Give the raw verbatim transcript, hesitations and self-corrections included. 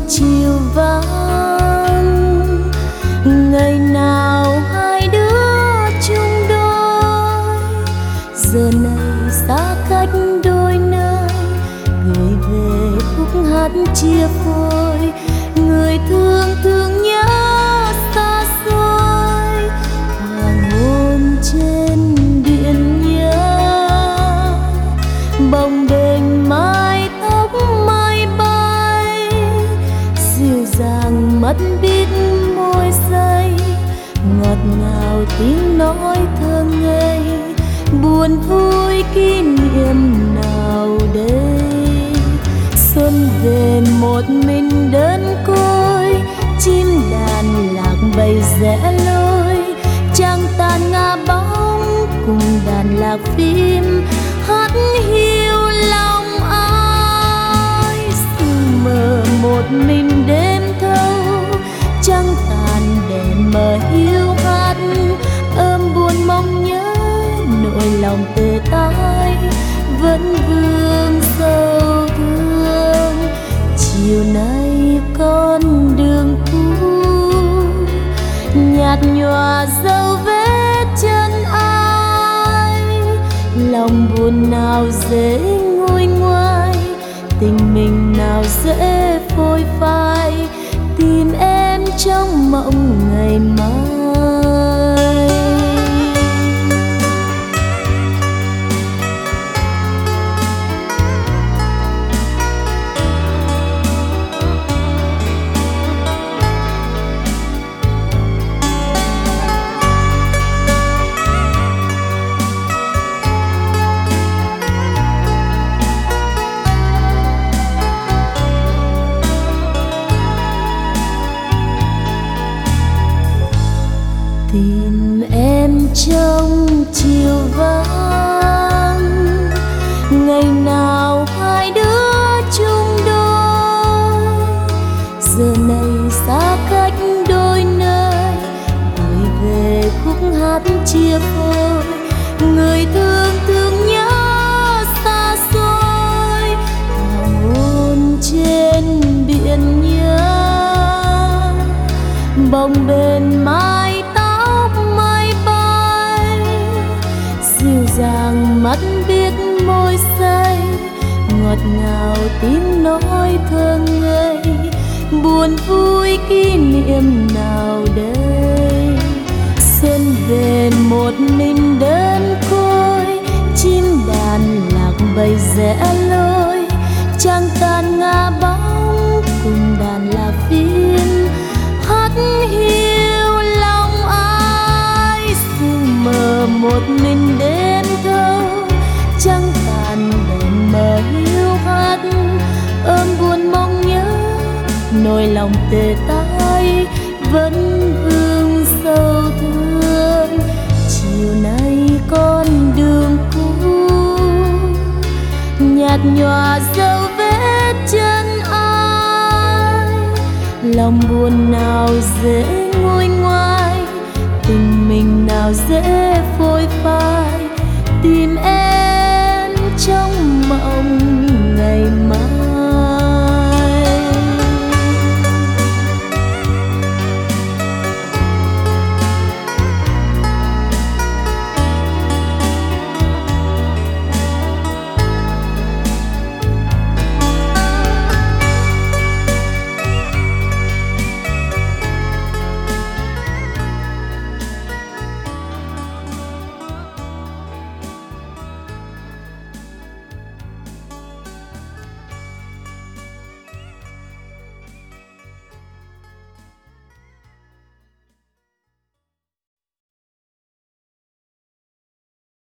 chiều vắng. Ngày nào hai đứa chung đôi, giờ này xa cách đôi nơi. Người về khúc hát chia phôi, người thương thương nhớ xa xôi. Hoàng hôn trên điện nhớ, bồng bềnh mái tóc mây bay. Dịu dàng mắt biết môi say, ngọt ngào tiếng nói thơ ngây. Buồn vui kỷ niệm nào đây? Xuân về một mình đơn côi, chim đàn lạc bầy rẽ lối. Trăng tàn ngả bóng cùng đàn lạc phim, hát hiu lòng ai. Sương mờ một mình đêm thâu, trăng tàn đèn mờ hiu hắt. Ôm buồn mong nhớ nỗi lòng tê tái, vẫn vương sâu thương. Chiều nay con đường cũ, nhạt nhòa dấu vết chân ai. Lòng buồn nào dễ nguôi ngoai, tình mình nào dễ phôi phai. Tìm em trong mộng ngày mai. Tìm em trong chiều vắng, ngày nào hai đứa chung đôi. Giờ này xa cách đôi nơi, người về khúc hát chia phôi. Người thương thương nhớ xa xôi, hoàng hôn trên biển nhớ. Bồng bềnh mái dịu dàng mắt biết môi say, ngọt ngào tiếng nói thơ ngây. Buồn vui kỷ niệm nào đây? Xuân về một mình đơn côi, chim đàn lạc bầy rẽ lối. Trăng tàn ngả bóng cùng đàn lạc phim, hát hiu lòng ai. Sương mờ một mình đêm thâu, trăng tàn đèn mờ hiu hắt. Ôm buồn mong nhớ nỗi lòng tê tái, vẫn vương sâu thương. Chiều nay con đường cũ, nhạt nhòa dấu vết chân ai. Lòng buồn nào dễ nguôi ngoai, tình mình nào dễ phôi phai. Tìm em